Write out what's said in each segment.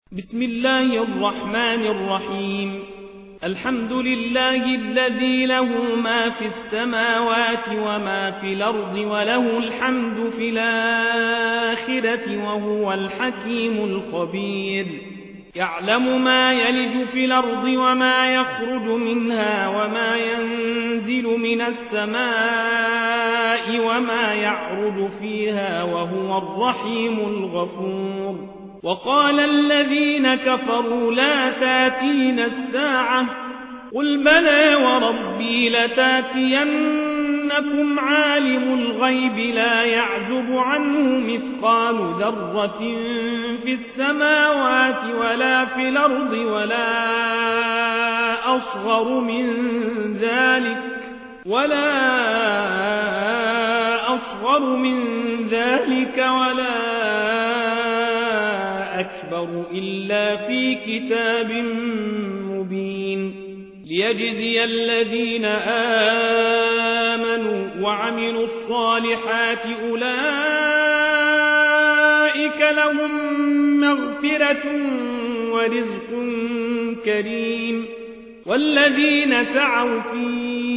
بسم الله الرحمن الرحيم. الحمد لله الذي له ما في السماوات وما في الأرض وله الحمد في الآخرة وهو الحكيم الخبير. يعلم ما يلج في الأرض وما يخرج منها وما ينزل من السماء وما يعرج فيها وهو الرحيم الغفور. وقال الذين كفروا لا تاتين الساعة قل بلى وربي لتاتينكم عالم الغيب لا يعزب عنه مثقال ذرة في السماوات ولا في الأرض ولا أصغر من ذلك ولا أكبر إلا في كتاب مبين. ليجزي الذين آمنوا وعملوا الصالحات أولئك لهم مغفرة ورزق كريم. والذين سعوا في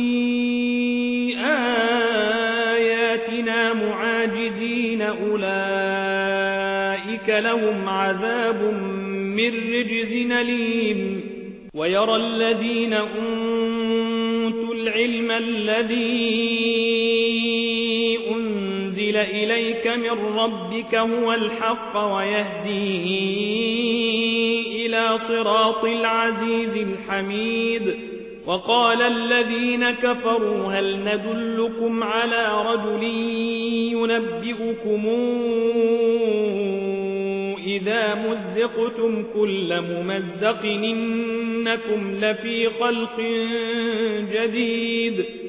آياتنا معاجزين أولئك لهم عذاب من رجز أليم. ويرى الذين أوتوا العلم الذي أنزل إليك من ربك هو الحق ويهدي إلى صراط العزيز الحميد. وقال الذين كفروا هل ندلكم على رجل ينبئكم إذا مزقتم كل ممزق إنكم لفي خلق جديد.